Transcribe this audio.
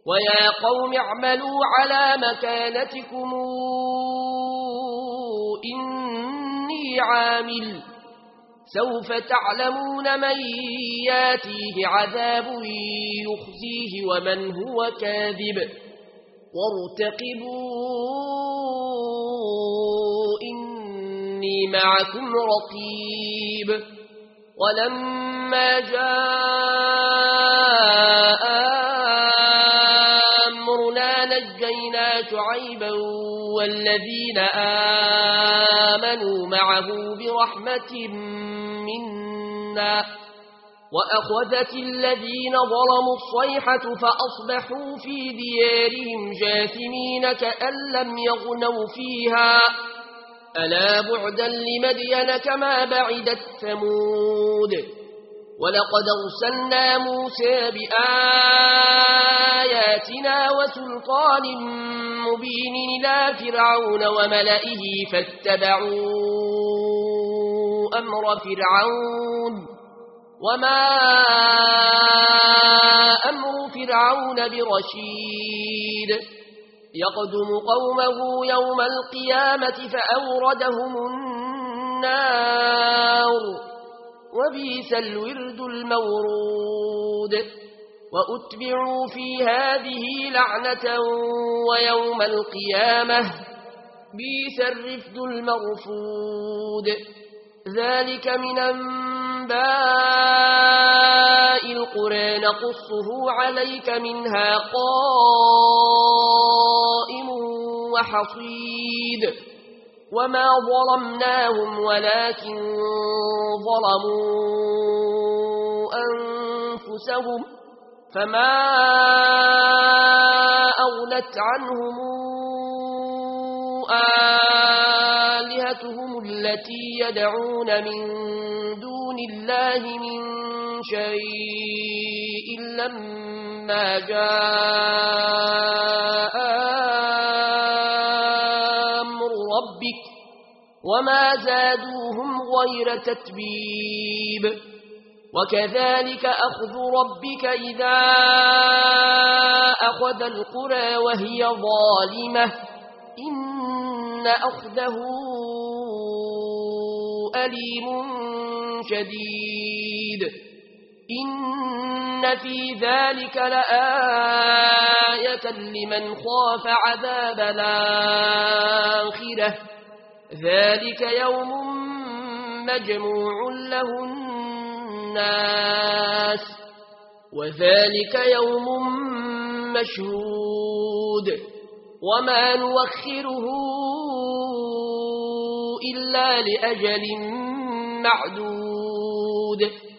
ويا قوم اعملوا على مكانتكم إني عامل سوف تعلمون من ياتيه عذاب يخزيه ومن هو كاذب وارتقبوا إني معكم رقيب ولما جاء أمرنا نجينا شعيبا والذين آمنوا معه برحمة منا وأخذت الذين ظلموا الصيحة فأصبحوا في ديارهم جاثمين كأن لم يغنوا فيها ألا بعدا لمدين كما بعدت ثمود ولقد أرسلنا موسى بآياتنا وسلطان مبين إلى فرعون وملئه فاتبعوا أمر فرعون وما أمر فرعون برشيد يقدم قومه يوم القيامة فأوردهم النار وبئس الورد المورود وأتبعوا في هذه لعنة ويوم القيامة بئس الرفد المرفود ذلك من أنباء القرى نقصه عليك منها قائم وحصيد وما ظلمناهم ولكن ظلموا أنفسهم فما أغنت عنهم آلهتهم التي يدعون من دون الله من شيء لما جاء أمر ربك وما زادوهم غير تتبيب وكذلك أخذ ربك إذا أخذ القرى وهي ظالمة إن أخذه أليم شديد إن في ذلك لآية لمن خاف عذاب الآخرة ذلك يوم مجموع له الناس وذلك يوم مشهود وما نوخره إلا لأجل معدود